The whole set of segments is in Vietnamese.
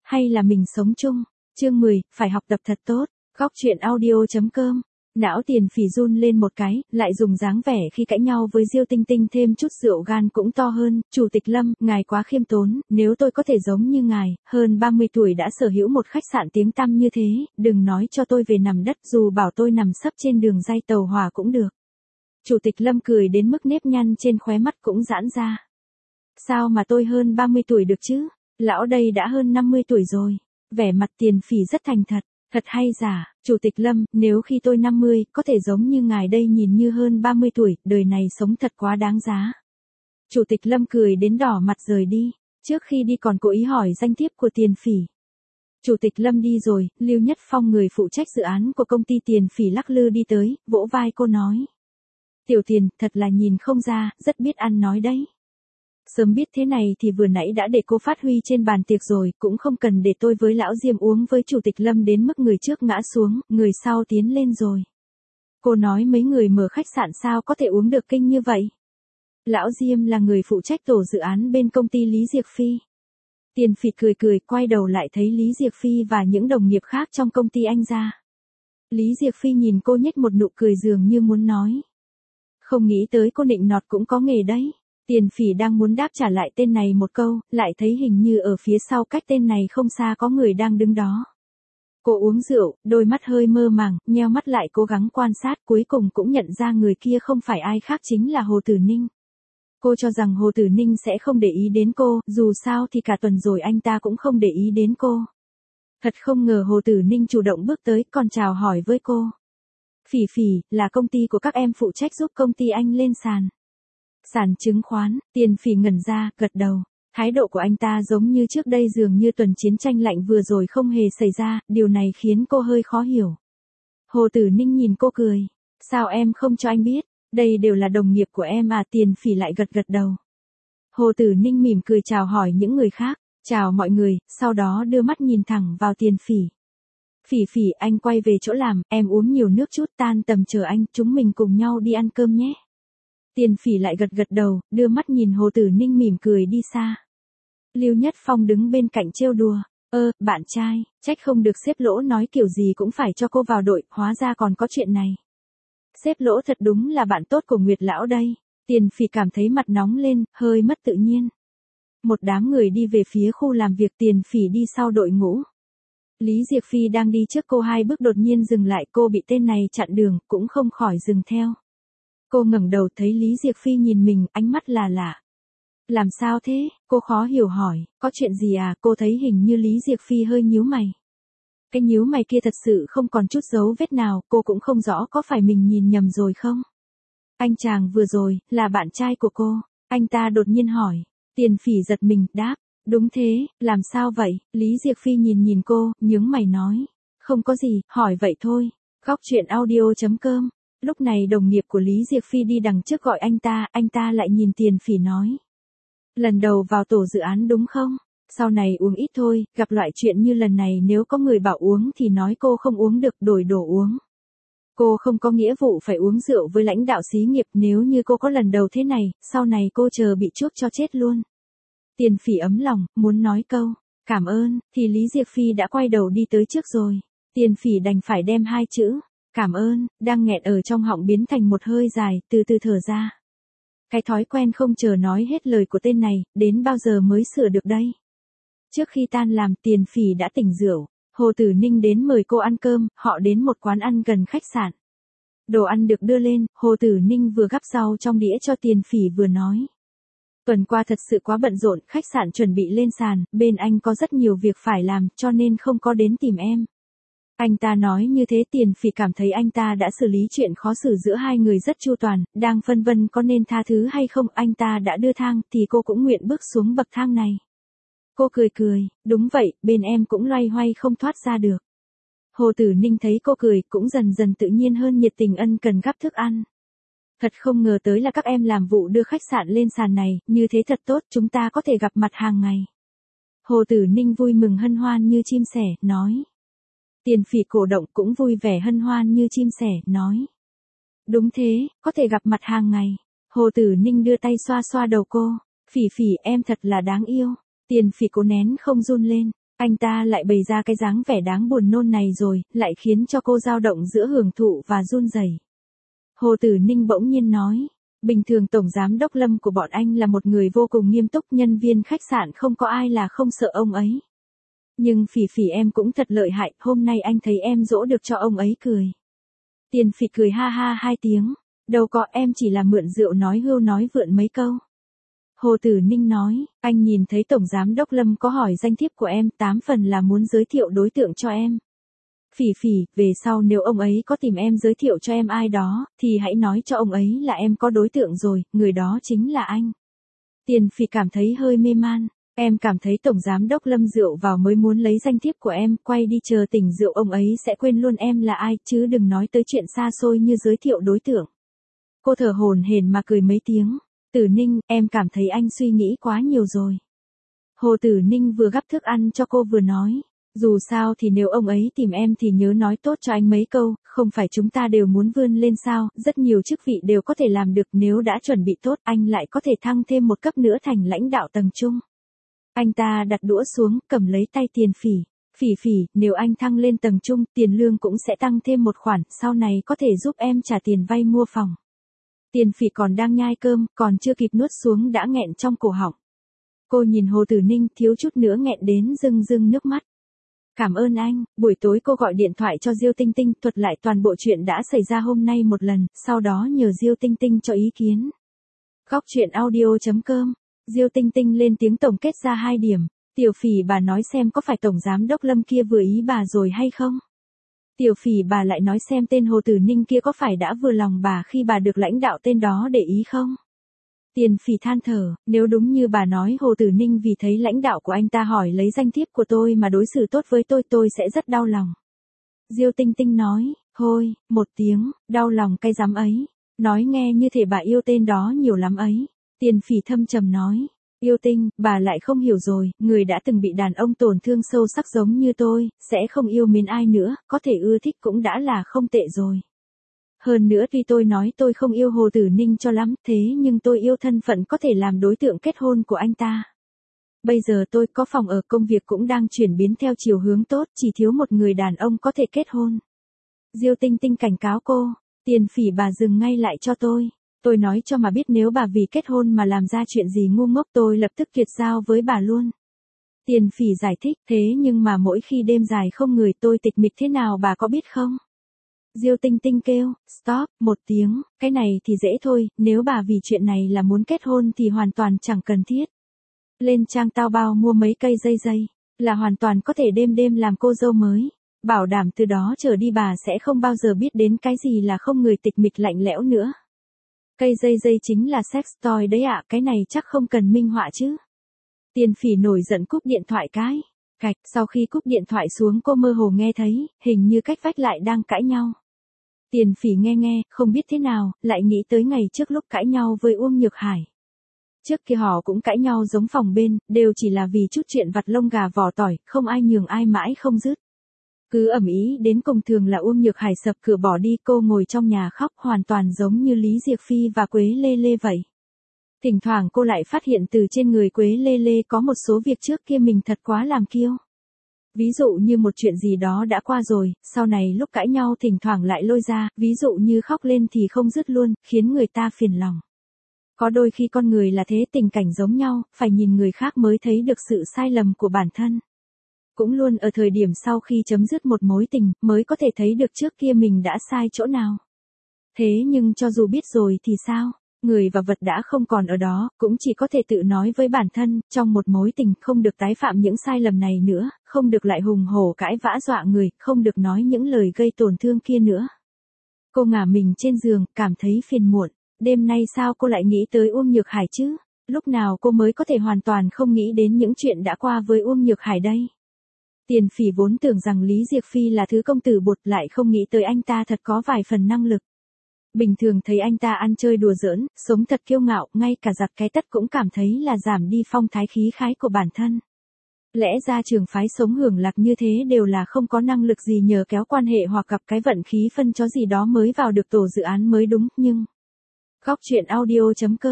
hay là mình sống chung? Chương 10, phải học tập thật tốt. Góc truyện audio.com. Não Tiền Phỉ run lên một cái, lại dùng dáng vẻ khi cãi nhau với Diêu Tinh Tinh thêm chút rượu gan cũng to hơn. Chủ tịch Lâm, ngài quá khiêm tốn, nếu tôi có thể giống như ngài, hơn 30 tuổi đã sở hữu một khách sạn tiếng tăm như thế, đừng nói cho tôi về nằm đất, dù bảo tôi nằm sấp trên đường ray tàu hỏa cũng được. Chủ tịch Lâm cười đến mức nếp nhăn trên khóe mắt cũng giãn ra. Sao mà tôi hơn 30 tuổi được chứ? Lão đây đã hơn 50 tuổi rồi. Vẻ mặt Tiền Phỉ rất thành thật. Thật hay giả, Chủ tịch Lâm, nếu khi tôi 50, có thể giống như ngài đây nhìn như hơn 30 tuổi, đời này sống thật quá đáng giá. Chủ tịch Lâm cười đến đỏ mặt rời đi, trước khi đi còn cố ý hỏi danh thiếp của Tiền Phỉ. Chủ tịch Lâm đi rồi, Lưu Nhất Phong người phụ trách dự án của công ty Tiền Phỉ lắc lư đi tới, vỗ vai cô nói. Tiểu Tiền, thật là nhìn không ra, rất biết ăn nói đấy. Sớm biết thế này thì vừa nãy đã để cô phát huy trên bàn tiệc rồi, cũng không cần để tôi với lão Diêm uống với Chủ tịch Lâm đến mức người trước ngã xuống, người sau tiến lên rồi. Cô nói mấy người mở khách sạn sao có thể uống được kinh như vậy? Lão Diêm là người phụ trách tổ dự án bên công ty Lý Diệc Phi. Tiền Phỉ cười cười, quay đầu lại thấy Lý Diệc Phi và những đồng nghiệp khác trong công ty anh ra. Lý Diệc Phi nhìn cô nhếch một nụ cười dường như muốn nói. Không nghĩ tới cô nịnh nọt cũng có nghề đấy. Tiền Phỉ đang muốn đáp trả lại tên này một câu, lại thấy hình như ở phía sau cách tên này không xa có người đang đứng đó. Cô uống rượu, đôi mắt hơi mơ màng, nheo mắt lại cố gắng quan sát, cuối cùng cũng nhận ra người kia không phải ai khác chính là Hồ Tử Ninh. Cô cho rằng Hồ Tử Ninh sẽ không để ý đến cô, dù sao thì cả tuần rồi anh ta cũng không để ý đến cô. Thật không ngờ Hồ Tử Ninh chủ động bước tới còn chào hỏi với cô. Phỉ Phỉ, là công ty của các em phụ trách giúp công ty anh lên sàn. Sàn chứng khoán, Tiền Phỉ ngẩn ra, gật đầu. Thái độ của anh ta giống như trước đây dường như tuần chiến tranh lạnh vừa rồi không hề xảy ra, điều này khiến cô hơi khó hiểu. Hồ Tử Ninh nhìn cô cười. Sao em không cho anh biết, đây đều là đồng nghiệp của em à? Tiền Phỉ lại gật gật đầu. Hồ Tử Ninh mỉm cười chào hỏi những người khác, chào mọi người, sau đó đưa mắt nhìn thẳng vào Tiền Phỉ. Phỉ Phỉ, anh quay về chỗ làm, em uống nhiều nước chút, tan tầm chờ anh, chúng mình cùng nhau đi ăn cơm nhé. Tiền Phỉ lại gật gật đầu, đưa mắt nhìn Hồ Tử Ninh mỉm cười đi xa. Lưu Nhất Phong đứng bên cạnh trêu đùa. Bạn trai, trách không được sếp Lỗ nói kiểu gì cũng phải cho cô vào đội, hóa ra còn có chuyện này. Sếp Lỗ thật đúng là bạn tốt của Nguyệt Lão đây. Tiền Phỉ cảm thấy mặt nóng lên, hơi mất tự nhiên. Một đám người đi về phía khu làm việc, Tiền Phỉ đi sau đội ngũ. Lý Diệc Phi đang đi trước cô 2 bước đột nhiên dừng lại, cô bị tên này chặn đường, cũng không khỏi dừng theo. Cô ngẩng đầu thấy Lý Diệc Phi nhìn mình, ánh mắt là lạ. Làm sao thế? Cô khó hiểu hỏi, có chuyện gì à? Cô thấy hình như Lý Diệc Phi hơi nhíu mày. Cái nhíu mày kia thật sự không còn chút dấu vết nào, cô cũng không rõ có phải mình nhìn nhầm rồi không? Anh chàng vừa rồi, là bạn trai của cô. Anh ta đột nhiên hỏi. Tiền Phỉ giật mình, đáp. Đúng thế, làm sao vậy? Lý Diệc Phi nhìn cô, nhướng mày nói. Không có gì, hỏi vậy thôi. Góc truyện audio.com. Lúc này đồng nghiệp của Lý Diệc Phi đi đằng trước gọi anh ta lại nhìn Tiền Phỉ nói. Lần đầu vào tổ dự án đúng không? Sau này uống ít thôi, gặp loại chuyện như lần này nếu có người bảo uống thì nói cô không uống được, đổi đồ uống. Cô không có nghĩa vụ phải uống rượu với lãnh đạo xí nghiệp, nếu như cô có lần đầu thế này, sau này cô chờ bị chuốc cho chết luôn. Tiền Phỉ ấm lòng, muốn nói câu, cảm ơn, thì Lý Diệc Phi đã quay đầu đi tới trước rồi. Tiền Phỉ đành phải đem 2 chữ. Cảm ơn, đang nghẹn ở trong họng biến thành một hơi dài, từ từ thở ra. Cái thói quen không chờ nói hết lời của tên này, đến bao giờ mới sửa được đây? Trước khi tan làm, Tiền Phỉ đã tỉnh rượu. Hồ Tử Ninh đến mời cô ăn cơm, họ đến một quán ăn gần khách sạn. Đồ ăn được đưa lên, Hồ Tử Ninh vừa gắp rau trong đĩa cho Tiền Phỉ vừa nói. Tuần qua thật sự quá bận rộn, khách sạn chuẩn bị lên sàn, bên anh có rất nhiều việc phải làm, cho nên không có đến tìm em. Anh ta nói như thế, Tiền Phỉ cảm thấy anh ta đã xử lý chuyện khó xử giữa hai người rất chu toàn, đang phân vân có nên tha thứ hay không, anh ta đã đưa thang, thì cô cũng nguyện bước xuống bậc thang này. Cô cười cười, đúng vậy, bên em cũng loay hoay không thoát ra được. Hồ Tử Ninh thấy cô cười, cũng dần dần tự nhiên hơn, nhiệt tình ân cần gắp thức ăn. Thật không ngờ tới là các em làm vụ đưa khách sạn lên sàn này, như thế thật tốt, chúng ta có thể gặp mặt hàng ngày. Hồ Tử Ninh vui mừng hân hoan như chim sẻ, nói. Tiền Phỉ cổ động cũng vui vẻ hân hoan như chim sẻ, nói. Đúng thế, có thể gặp mặt hàng ngày. Hồ Tử Ninh đưa tay xoa xoa đầu cô. Phỉ Phỉ, em thật là đáng yêu. Tiền Phỉ cố nén không run lên. Anh ta lại bày ra cái dáng vẻ đáng buồn nôn này rồi, lại khiến cho cô dao động giữa hưởng thụ và run rẩy. Hồ Tử Ninh bỗng nhiên nói, bình thường tổng giám đốc Lâm của bọn anh là một người vô cùng nghiêm túc, nhân viên khách sạn không có ai là không sợ ông ấy. Nhưng Phỉ Phỉ em cũng thật lợi hại, hôm nay anh thấy em dỗ được cho ông ấy cười. Tiền Phỉ cười ha ha 2 tiếng, đâu có, em chỉ là mượn rượu nói hưu nói vượn mấy câu. Hồ Tử Ninh nói, anh nhìn thấy Tổng Giám đốc Lâm có hỏi danh thiếp của em, 8 phần là muốn giới thiệu đối tượng cho em. Phỉ Phỉ, về sau nếu ông ấy có tìm em giới thiệu cho em ai đó, thì hãy nói cho ông ấy là em có đối tượng rồi, người đó chính là anh. Tiền Phỉ cảm thấy hơi mê man, em cảm thấy Tổng Giám đốc Lâm rượu vào mới muốn lấy danh thiếp của em, quay đi chờ tỉnh rượu ông ấy sẽ quên luôn em là ai, chứ đừng nói tới chuyện xa xôi như giới thiệu đối tượng. Cô thở hổn hển mà cười mấy tiếng. Tử Ninh, em cảm thấy anh suy nghĩ quá nhiều rồi. Hồ Tử Ninh vừa gắp thức ăn cho cô vừa nói, dù sao thì nếu ông ấy tìm em thì nhớ nói tốt cho anh mấy câu, không phải chúng ta đều muốn vươn lên sao, rất nhiều chức vị đều có thể làm được, nếu đã chuẩn bị tốt anh lại có thể thăng thêm một cấp nữa thành lãnh đạo tầng trung. Anh ta đặt đũa xuống, cầm lấy tay Tiền Phỉ. Phỉ Phỉ, nếu anh thăng lên tầng trung, tiền lương cũng sẽ tăng thêm một khoản, sau này có thể giúp em trả tiền vay mua phòng. Tiền Phỉ còn đang nhai cơm, còn chưa kịp nuốt xuống đã nghẹn trong cổ họng. Cô nhìn Hồ Tử Ninh thiếu chút nữa nghẹn đến rưng rưng nước mắt. Cảm ơn anh, buổi tối cô gọi điện thoại cho Diêu Tinh Tinh thuật lại toàn bộ chuyện đã xảy ra hôm nay một lần, sau đó nhờ Diêu Tinh Tinh cho ý kiến. Góc truyện audio.com, Diêu Tinh Tinh lên tiếng tổng kết ra 2 điểm. Tiểu Phỉ bà nói xem có phải Tổng Giám đốc Lâm kia vừa ý bà rồi hay không? Tiểu Phỉ bà lại nói xem tên Hồ Tử Ninh kia có phải đã vừa lòng bà khi bà được lãnh đạo tên đó để ý không? Tiền Phỉ than thở, nếu đúng như bà nói Hồ Tử Ninh vì thấy lãnh đạo của anh ta hỏi lấy danh thiếp của tôi mà đối xử tốt với tôi sẽ rất đau lòng. Diêu Tinh Tinh nói, thôi, 1 tiếng, đau lòng cái dám ấy. Nói nghe như thể bà yêu tên đó nhiều lắm ấy. Tiền Phỉ thâm trầm nói. Yêu Tinh, bà lại không hiểu rồi, người đã từng bị đàn ông tổn thương sâu sắc giống như tôi, sẽ không yêu mến ai nữa, có thể ưa thích cũng đã là không tệ rồi. Hơn nữa tuy tôi nói tôi không yêu Hồ Tử Ninh cho lắm, thế nhưng tôi yêu thân phận có thể làm đối tượng kết hôn của anh ta. Bây giờ tôi có phòng ở, công việc cũng đang chuyển biến theo chiều hướng tốt, chỉ thiếu một người đàn ông có thể kết hôn. Diêu Tinh Tinh cảnh cáo cô, Tiền Phỉ bà dừng ngay lại cho tôi. Tôi nói cho mà biết nếu bà vì kết hôn mà làm ra chuyện gì ngu ngốc tôi lập tức tuyệt giao với bà luôn. Tiền Phỉ giải thích, thế nhưng mà mỗi khi đêm dài không người tôi tịch mịch thế nào bà có biết không? Diêu Tinh Tinh kêu, stop, 1 tiếng, cái này thì dễ thôi, nếu bà vì chuyện này là muốn kết hôn thì hoàn toàn chẳng cần thiết. Lên trang Taobao mua mấy cây dây, là hoàn toàn có thể đêm đêm làm cô dâu mới. Bảo đảm từ đó trở đi bà sẽ không bao giờ biết đến cái gì là không người tịch mịch lạnh lẽo nữa. Cây dây chính là sex toy đấy ạ, cái này chắc không cần minh họa chứ. Tiền Phỉ nổi giận cúp điện thoại cái. Cạch, sau khi cúp điện thoại xuống cô mơ hồ nghe thấy, hình như cách vách lại đang cãi nhau. Tiền Phỉ nghe, không biết thế nào, lại nghĩ tới ngày trước lúc cãi nhau với Uông Nhược Hải. Trước kia họ cũng cãi nhau giống phòng bên, đều chỉ là vì chút chuyện vặt lông gà vỏ tỏi, không ai nhường ai mãi không dứt. Cứ ầm ĩ đến cùng thường là Uông Nhược Hải sập cửa bỏ đi, cô ngồi trong nhà khóc hoàn toàn giống như Lý Diệc Phi và Quế Lê Lê vậy. Thỉnh thoảng cô lại phát hiện từ trên người Quế Lê Lê có một số việc trước kia mình thật quá làm kiêu. Ví dụ như một chuyện gì đó đã qua rồi, sau này lúc cãi nhau thỉnh thoảng lại lôi ra, ví dụ như khóc lên thì không dứt luôn, khiến người ta phiền lòng. Có đôi khi con người là thế, tình cảnh giống nhau, phải nhìn người khác mới thấy được sự sai lầm của bản thân. Cũng luôn ở thời điểm sau khi chấm dứt một mối tình, mới có thể thấy được trước kia mình đã sai chỗ nào. Thế nhưng cho dù biết rồi thì sao? Người và vật đã không còn ở đó, cũng chỉ có thể tự nói với bản thân, trong một mối tình không được tái phạm những sai lầm này nữa, không được lại hùng hổ cãi vã dọa người, không được nói những lời gây tổn thương kia nữa. Cô ngả mình trên giường, cảm thấy phiền muộn. Đêm nay sao cô lại nghĩ tới Uông Nhược Hải chứ? Lúc nào cô mới có thể hoàn toàn không nghĩ đến những chuyện đã qua với Uông Nhược Hải đây? Tiền Phỉ vốn tưởng rằng Lý Diệc Phi là thứ công tử bột, lại không nghĩ tới anh ta thật có vài phần năng lực. Bình thường thấy anh ta ăn chơi đùa giỡn, sống thật kiêu ngạo, ngay cả giặt cái tất cũng cảm thấy là giảm đi phong thái khí khái của bản thân. Lẽ ra trường phái sống hưởng lạc như thế đều là không có năng lực gì, nhờ kéo quan hệ hoặc gặp cái vận khí phân chó gì đó mới vào được tổ dự án mới đúng, nhưng... Góc truyện audio.com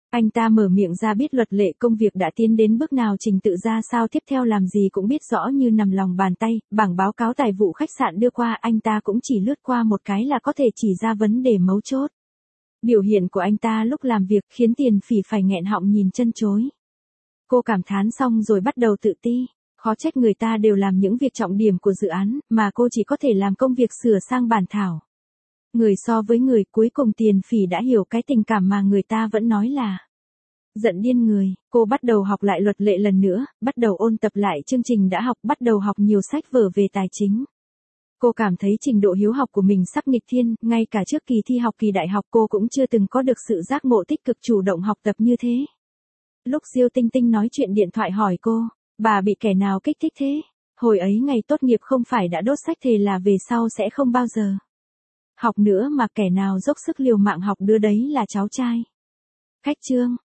Anh ta mở miệng ra biết luật lệ công việc đã tiến đến bước nào, trình tự ra sao, tiếp theo làm gì cũng biết rõ như nằm lòng bàn tay, bảng báo cáo tài vụ khách sạn đưa qua anh ta cũng chỉ lướt qua một cái là có thể chỉ ra vấn đề mấu chốt. Biểu hiện của anh ta lúc làm việc khiến Tiền Phỉ phải nghẹn họng nhìn chân chối. Cô cảm thán xong rồi bắt đầu tự ti, khó trách người ta đều làm những việc trọng điểm của dự án, mà cô chỉ có thể làm công việc sửa sang bản thảo. Người so với người, cuối cùng Tiền Phỉ đã hiểu cái tình cảm mà người ta vẫn nói là giận điên người. Cô bắt đầu học lại luật lệ lần nữa, bắt đầu ôn tập lại chương trình đã học, bắt đầu học nhiều sách vở về tài chính. Cô cảm thấy trình độ hiếu học của mình sắp nghịch thiên, ngay cả trước kỳ thi học kỳ đại học cô cũng chưa từng có được sự giác ngộ tích cực chủ động học tập như thế. Lúc Diêu Tinh Tinh nói chuyện điện thoại hỏi cô, bà bị kẻ nào kích thích thế? Hồi ấy ngày tốt nghiệp không phải đã đốt sách thề là về sau sẽ không bao giờ học nữa mà, kẻ nào dốc sức liều mạng học đứa đấy là cháu trai. Khách trương.